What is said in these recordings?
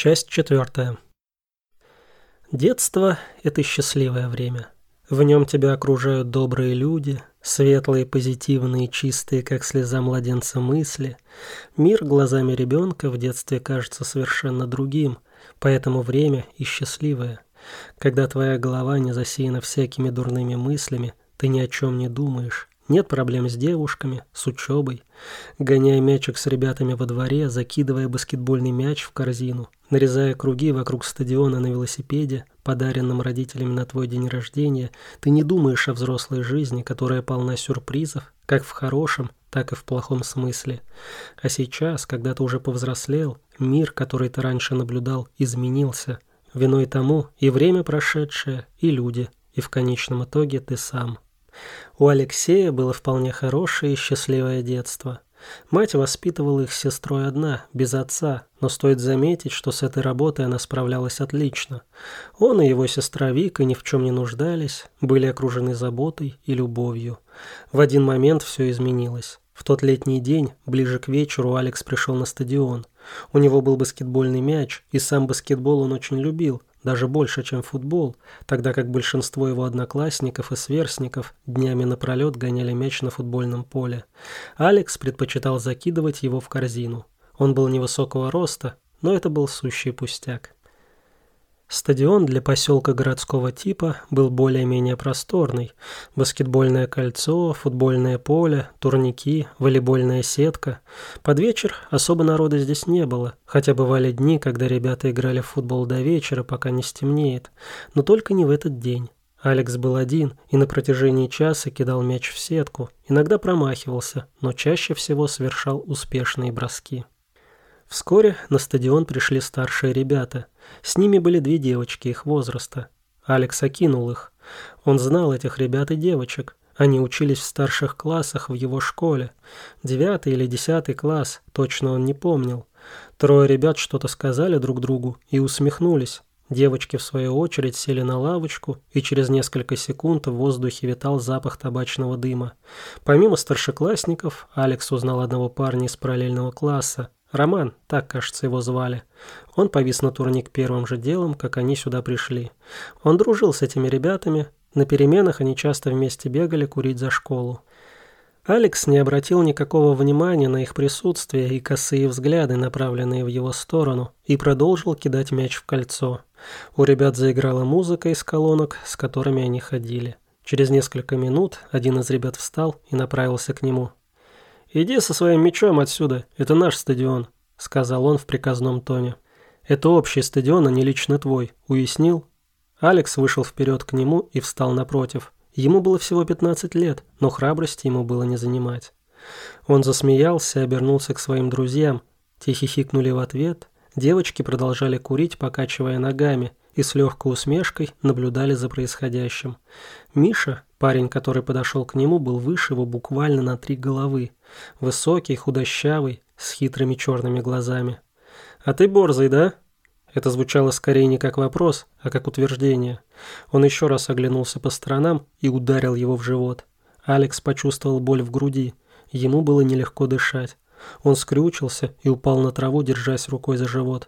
Часть 4. Детство – это счастливое время. В нем тебя окружают добрые люди, светлые, позитивные, чистые, как слеза младенца мысли. Мир глазами ребенка в детстве кажется совершенно другим, поэтому время и счастливое. Когда твоя голова не засеяна всякими дурными мыслями, ты ни о чем не думаешь. Нет проблем с девушками, с учебой. Гоняя мячик с ребятами во дворе, закидывая баскетбольный мяч в корзину, нарезая круги вокруг стадиона на велосипеде, подаренном родителями на твой день рождения, ты не думаешь о взрослой жизни, которая полна сюрпризов, как в хорошем, так и в плохом смысле. А сейчас, когда ты уже повзрослел, мир, который ты раньше наблюдал, изменился. Виной тому и время прошедшее, и люди, и в конечном итоге ты сам. У Алексея было вполне хорошее и счастливое детство. Мать воспитывала их с сестрой одна, без отца, но стоит заметить, что с этой работой она справлялась отлично. Он и его сестра Вика ни в чем не нуждались, были окружены заботой и любовью. В один момент все изменилось. В тот летний день, ближе к вечеру, Алекс пришел на стадион. У него был баскетбольный мяч, и сам баскетбол он очень любил, даже больше, чем футбол, тогда как большинство его одноклассников и сверстников днями напролет гоняли мяч на футбольном поле. Алекс предпочитал закидывать его в корзину. Он был невысокого роста, но это был сущий пустяк. Стадион для поселка городского типа был более-менее просторный. Баскетбольное кольцо, футбольное поле, турники, волейбольная сетка. Под вечер особо народа здесь не было, хотя бывали дни, когда ребята играли в футбол до вечера, пока не стемнеет. Но только не в этот день. Алекс был один и на протяжении часа кидал мяч в сетку, иногда промахивался, но чаще всего совершал успешные броски. Вскоре на стадион пришли старшие ребята. С ними были две девочки их возраста. Алекс окинул их. Он знал этих ребят и девочек. Они учились в старших классах в его школе. 9 или 10 класс, точно он не помнил. Трое ребят что-то сказали друг другу и усмехнулись. Девочки, в свою очередь, сели на лавочку, и через несколько секунд в воздухе витал запах табачного дыма. Помимо старшеклассников, Алекс узнал одного парня из параллельного класса. Роман, так, кажется, его звали. Он повис на турник первым же делом, как они сюда пришли. Он дружил с этими ребятами. На переменах они часто вместе бегали курить за школу. Алекс не обратил никакого внимания на их присутствие и косые взгляды, направленные в его сторону, и продолжил кидать мяч в кольцо. У ребят заиграла музыка из колонок, с которыми они ходили. Через несколько минут один из ребят встал и направился к нему. «Иди со своим мячом отсюда, это наш стадион», — сказал он в приказном тоне. «Это общий стадион, а не лично твой, уяснил?» Алекс вышел вперед к нему и встал напротив. Ему было всего 15 лет, но храбрости ему было не занимать. Он засмеялся и обернулся к своим друзьям. Те хихикнули в ответ. Девочки продолжали курить, покачивая ногами, и с легкой усмешкой наблюдали за происходящим. Миша, парень, который подошел к нему, был выше его буквально на 3 головы. Высокий, худощавый, с хитрыми черными глазами. «А ты борзый, да?» Это звучало скорее не как вопрос, а как утверждение. Он еще раз оглянулся по сторонам и ударил его в живот. Алекс почувствовал боль в груди. Ему было нелегко дышать. Он скрючился и упал на траву, держась рукой за живот.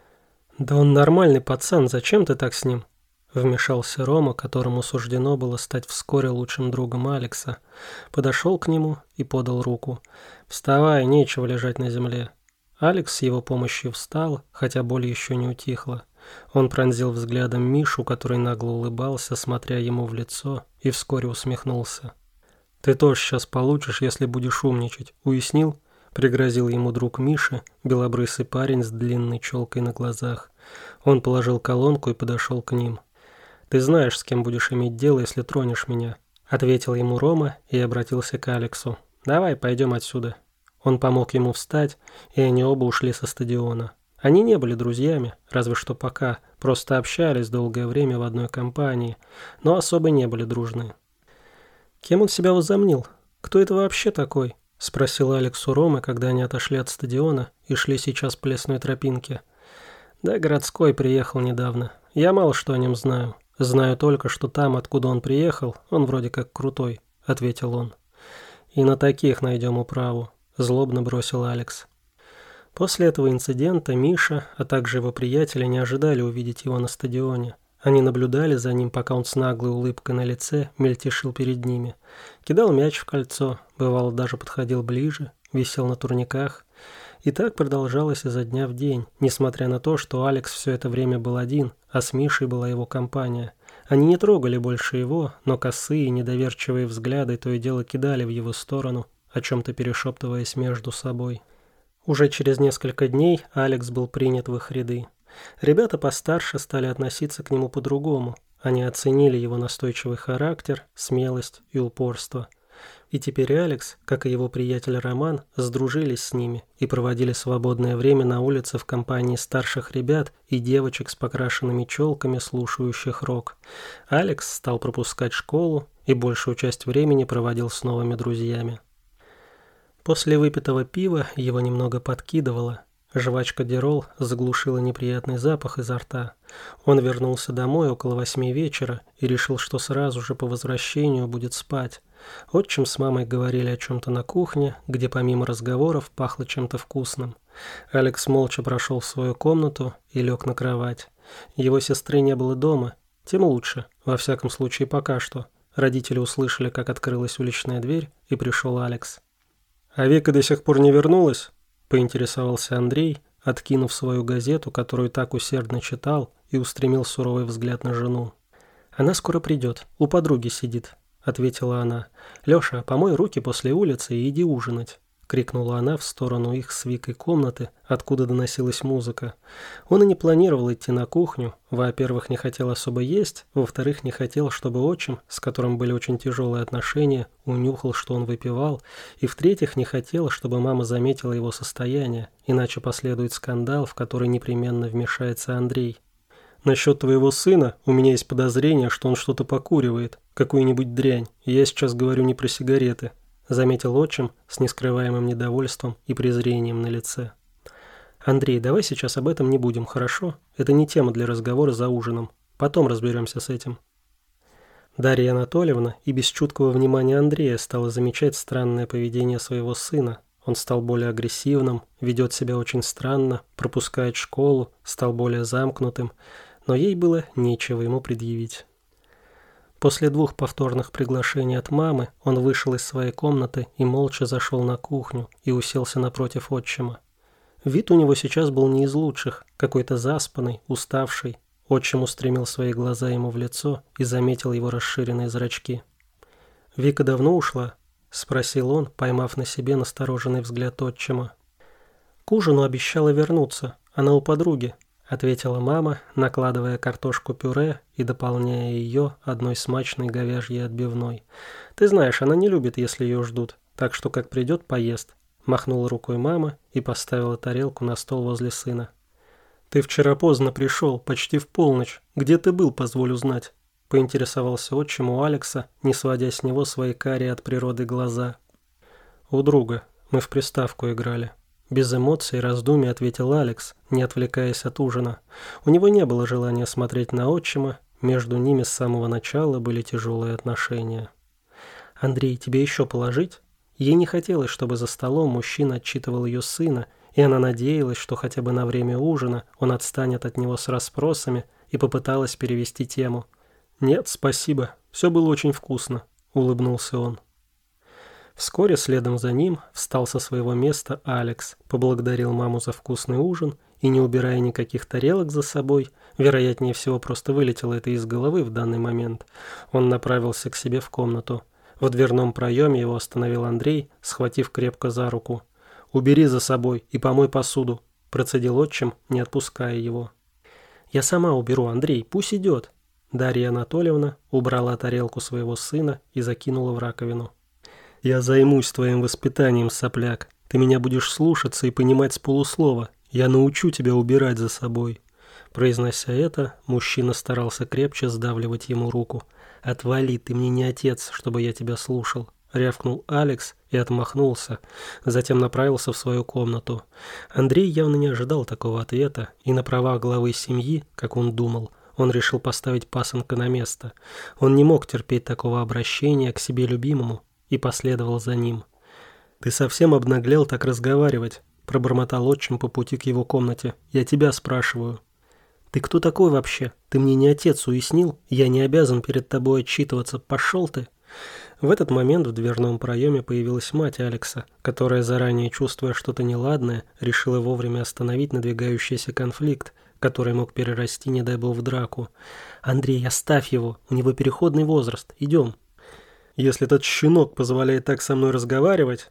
«Да он нормальный пацан, зачем ты так с ним?» Вмешался Рома, которому суждено было стать вскоре лучшим другом Алекса. Подошел к нему и подал руку. «Вставай, нечего лежать на земле». Алекс с его помощью встал, хотя боль еще не утихла. Он пронзил взглядом Мишу, который нагло улыбался, смотря ему в лицо, и вскоре усмехнулся. «Ты тоже сейчас получишь, если будешь умничать, уяснил?» Пригрозил ему друг Миши, белобрысый парень с длинной челкой на глазах. Он положил колонку и подошел к ним. «Ты знаешь, с кем будешь иметь дело, если тронешь меня», — ответил ему Рома и обратился к Алексу. «Давай, пойдем отсюда». Он помог ему встать, и они оба ушли со стадиона. Они не были друзьями, разве что пока, просто общались долгое время в одной компании, но особо не были дружны. «Кем он себя возомнил? Кто это вообще такой?» — спросил Алекс у Ромы, когда они отошли от стадиона и шли сейчас по лесной тропинке. «Да, городской приехал недавно. Я мало что о нем знаю. Знаю только, что там, откуда он приехал, он вроде как крутой», — ответил он. «И на таких найдем управу», — злобно бросил Алекс. После этого инцидента Миша, а также его приятели не ожидали увидеть его на стадионе. Они наблюдали за ним, пока он с наглой улыбкой на лице мельтешил перед ними. Кидал мяч в кольцо, бывало даже подходил ближе, висел на турниках. И так продолжалось изо дня в день, несмотря на то, что Алекс все это время был один, а с Мишей была его компания. Они не трогали больше его, но косые, недоверчивые взгляды то и дело кидали в его сторону, о чем-то перешептываясь между собой. Уже через несколько дней Алекс был принят в их ряды. Ребята постарше стали относиться к нему по-другому. Они оценили его настойчивый характер, смелость и упорство. И теперь Алекс, как и его приятель Роман, сдружились с ними и проводили свободное время на улице в компании старших ребят и девочек с покрашенными челками, слушающих рок. Алекс стал пропускать школу и большую часть времени проводил с новыми друзьями. После выпитого пива его немного подкидывало. Жвачка Дирол заглушила неприятный запах изо рта. Он вернулся домой около 8 вечера и решил, что сразу же по возвращению будет спать. Отчим с мамой говорили о чем-то на кухне, где помимо разговоров пахло чем-то вкусным. Алекс молча прошел в свою комнату и лег на кровать. Его сестры не было дома, тем лучше, во всяком случае пока что. Родители услышали, как открылась уличная дверь, и пришел Алекс. «А Вика до сих пор не вернулась?» – поинтересовался Андрей, откинув свою газету, которую так усердно читал, и устремил суровый взгляд на жену. «Она скоро придет, у подруги сидит», – ответила она. «Леша, помой руки после улицы и иди ужинать», – крикнула она в сторону их с Викой комнаты, откуда доносилась музыка. Он и не планировал идти на кухню, во-первых, не хотел особо есть, во-вторых, не хотел, чтобы отчим, с которым были очень тяжелые отношения, унюхал, что он выпивал, и в-третьих, не хотел, чтобы мама заметила его состояние, иначе последует скандал, в который непременно вмешается Андрей. «Насчет твоего сына у меня есть подозрение, что он что-то покуривает, какую-нибудь дрянь, и я сейчас говорю не про сигареты», заметил отчим с нескрываемым недовольством и презрением на лице. «Андрей, давай сейчас об этом не будем, хорошо? Это не тема для разговора за ужином. Потом разберемся с этим». Дарья Анатольевна и без чуткого внимания Андрея стала замечать странное поведение своего сына. Он стал более агрессивным, ведет себя очень странно, пропускает школу, стал более замкнутым, но ей было нечего ему предъявить. После 2 повторных приглашений от мамы он вышел из своей комнаты и молча зашел на кухню и уселся напротив отчима. Вид у него сейчас был не из лучших, какой-то заспанный, уставший. Отчим устремил свои глаза ему в лицо и заметил его расширенные зрачки. «Вика давно ушла?» – спросил он, поймав на себе настороженный взгляд отчима. «К ужину обещала вернуться, она у подруги», – ответила мама, накладывая картошку-пюре и дополняя ее одной смачной говяжьей отбивной. «Ты знаешь, она не любит, если ее ждут, так что как придет, поест», – махнула рукой мама и поставила тарелку на стол возле сына. «Ты вчера поздно пришел, почти в полночь. Где ты был, позволю знать?» – поинтересовался отчим у Алекса, не сводя с него свои карие от природы глаза. «У друга. Мы в приставку играли». Без эмоций и раздумий ответил Алекс, не отвлекаясь от ужина. У него не было желания смотреть на отчима, между ними с самого начала были тяжелые отношения. «Андрей, тебе еще положить?» Ей не хотелось, чтобы за столом мужчина отчитывал ее сына, и она надеялась, что хотя бы на время ужина он отстанет от него с расспросами, и попыталась перевести тему. «Нет, спасибо, все было очень вкусно», – улыбнулся он. Вскоре следом за ним встал со своего места Алекс, поблагодарил маму за вкусный ужин и, не убирая никаких тарелок за собой, вероятнее всего просто вылетело это из головы в данный момент, он направился к себе в комнату. В дверном проеме его остановил Андрей, схватив крепко за руку. «Убери за собой и помой посуду», – процедил отчим, не отпуская его. «Я сама уберу, Андрей, пусть идет». Дарья Анатольевна убрала тарелку своего сына и закинула в раковину. «Я займусь твоим воспитанием, сопляк. Ты меня будешь слушаться и понимать с полуслова. Я научу тебя убирать за собой». Произнося это, мужчина старался крепче сдавливать ему руку. «Отвали, ты мне не отец, чтобы я тебя слушал», — рявкнул Алекс и отмахнулся. Затем направился в свою комнату. Андрей явно не ожидал такого ответа, и на правах главы семьи, как он думал, он решил поставить пасынка на место. Он не мог терпеть такого обращения к себе любимому и последовал за ним. «Ты совсем обнаглел так разговаривать», пробормотал отчим по пути к его комнате. «Я тебя спрашиваю». «Ты кто такой вообще? Ты мне не отец, уяснил? Я не обязан перед тобой отчитываться. Пошел ты!» В этот момент в дверном проеме появилась мать Алекса, которая, заранее чувствуя что-то неладное, решила вовремя остановить надвигающийся конфликт, который мог перерасти, не дай бог, в драку. «Андрей, оставь его, у него переходный возраст, идем». «Если этот щенок позволяет так со мной разговаривать...»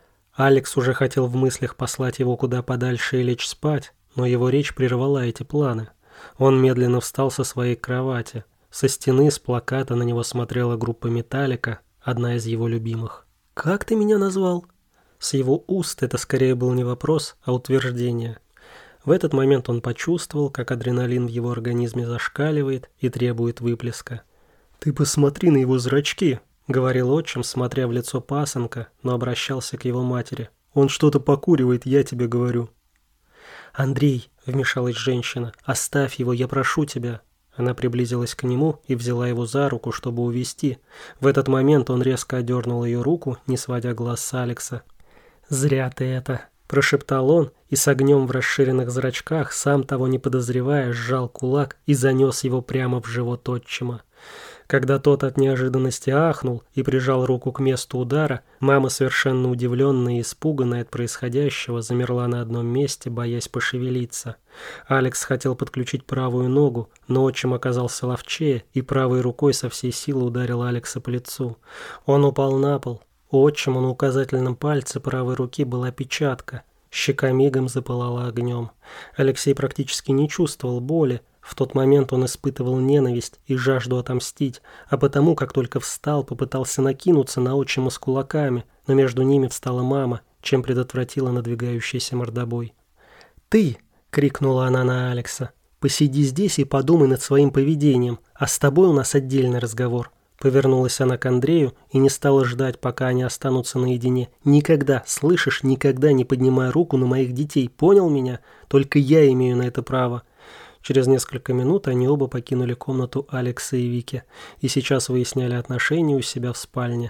Алекс уже хотел в мыслях послать его куда подальше и лечь спать, но его речь прервала эти планы. Он медленно встал со своей кровати. Со стены, с плаката на него смотрела группа «Металлика», одна из его любимых. «Как ты меня назвал?» С его уст это скорее был не вопрос, а утверждение. В этот момент он почувствовал, как адреналин в его организме зашкаливает и требует выплеска. «Ты посмотри на его зрачки», — говорил отчим, смотря в лицо пасынка, но обращался к его матери. «Он что-то покуривает, я тебе говорю». «Андрей», — вмешалась женщина, — «оставь его, я прошу тебя». Она приблизилась к нему и взяла его за руку, чтобы увести. В этот момент он резко отдернул ее руку, не сводя глаз с Алекса. «Зря ты это», – прошептал он и с огнем в расширенных зрачках, сам того не подозревая, сжал кулак и занес его прямо в живот отчима. Когда тот от неожиданности ахнул и прижал руку к месту удара, мама, совершенно удивленная и испуганная от происходящего, замерла на одном месте, боясь пошевелиться. Алекс хотел подключить правую ногу, но отчим оказался ловчее и правой рукой со всей силы ударил Алекса по лицу. Он упал на пол. У отчима на указательном пальце правой руки была печатка. Щека мигом запылала огнем. Алексей практически не чувствовал боли. В тот момент он испытывал ненависть и жажду отомстить, а потому, как только встал, попытался накинуться на отчима с кулаками, но между ними встала мама, чем предотвратила надвигающийся мордобой. «Ты!» — крикнула она на Алекса. «Посиди здесь и подумай над своим поведением, а с тобой у нас отдельный разговор». Повернулась она к Андрею и не стала ждать, пока они останутся наедине. «Никогда, слышишь, никогда не поднимай руку на моих детей, понял меня? Только я имею на это право». Через несколько минут они оба покинули комнату Алекса и Вики и сейчас выясняли отношения у себя в спальне.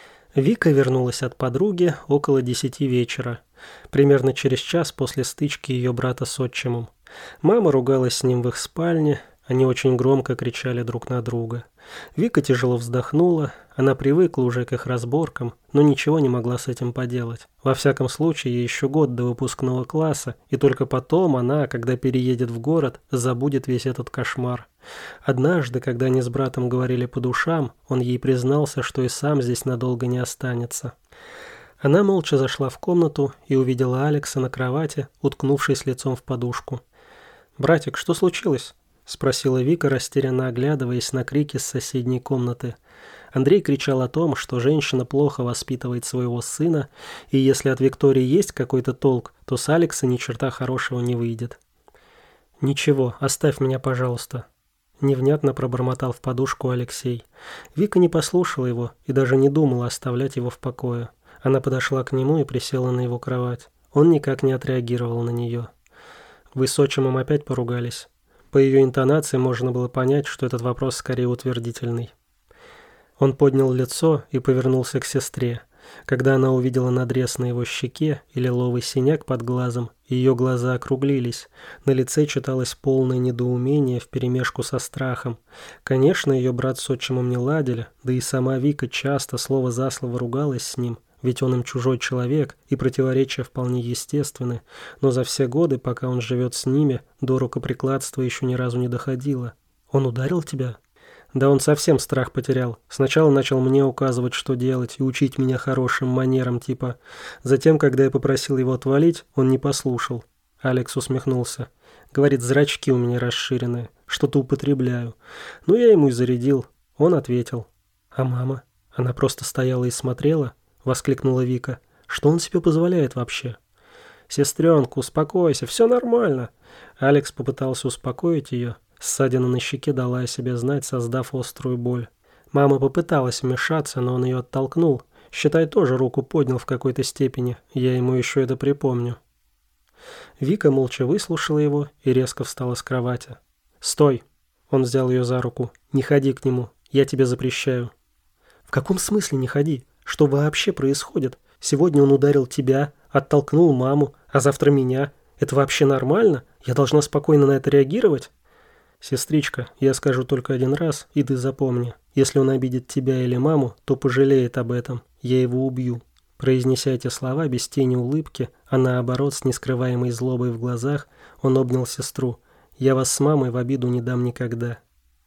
Вика вернулась от подруги около 10 вечера, примерно через час после стычки ее брата с отчимом. Мама ругалась с ним в их спальне, они очень громко кричали друг на друга. Вика тяжело вздохнула, она привыкла уже к их разборкам, но ничего не могла с этим поделать. Во всяком случае, ей еще год до выпускного класса, и только потом она, когда переедет в город, забудет весь этот кошмар. Однажды, когда они с братом говорили по душам, он ей признался, что и сам здесь надолго не останется. Она молча зашла в комнату и увидела Алекса на кровати, уткнувшись лицом в подушку. «Братик, что случилось?» — спросила Вика, растерянно оглядываясь на крики с соседней комнаты. Андрей кричал о том, что женщина плохо воспитывает своего сына, и если от Виктории есть какой-то толк, то с Алекса ни черта хорошего не выйдет. «Ничего, оставь меня, пожалуйста», — невнятно пробормотал в подушку Алексей. Вика не послушала его и даже не думала оставлять его в покое. Она подошла к нему и присела на его кровать. Он никак не отреагировал на нее. «Вы с отчимом опять поругались?» По ее интонации можно было понять, что этот вопрос скорее утвердительный. Он поднял лицо и повернулся к сестре. Когда она увидела надрез на его щеке и лиловый синяк под глазом, ее глаза округлились. На лице читалось полное недоумение вперемешку со страхом. Конечно, ее брат с отчимом не ладили, да и сама Вика часто слово за слово ругалась с ним, ведь он им чужой человек, и противоречия вполне естественны, но за все годы, пока он живет с ними, до рукоприкладства еще ни разу не доходило. «Он ударил тебя?» «Да он совсем страх потерял. Сначала начал мне указывать, что делать, и учить меня хорошим манерам типа. Затем, когда я попросил его отвалить, он не послушал». Алекс усмехнулся. «Говорит, зрачки у меня расширенные, что-то употребляю. Ну, я ему и зарядил». Он ответил. «А мама? Она просто стояла и смотрела?» — воскликнула Вика. «Что он себе позволяет вообще?» «Сестренка, успокойся, все нормально». Алекс попытался успокоить ее. Ссадина на щеке дала о себе знать, создав острую боль. Мама попыталась вмешаться, но он ее оттолкнул. Считай, тоже руку поднял в какой-то степени. Я ему еще это припомню. Вика молча выслушала его и резко встала с кровати. «Стой!» — он взял ее за руку. «Не ходи к нему. Я тебе запрещаю». «В каком смысле не ходи? Что вообще происходит? Сегодня он ударил тебя, оттолкнул маму, А завтра меня? Это вообще нормально? Я должна спокойно на это реагировать? Сестричка, я скажу только один раз, и ты запомни. Если он обидит тебя или маму, то пожалеет об этом. Я его убью. Произнеся эти слова без тени улыбки, а наоборот с нескрываемой злобой в глазах, он обнял сестру. Я вас с мамой в обиду не дам никогда.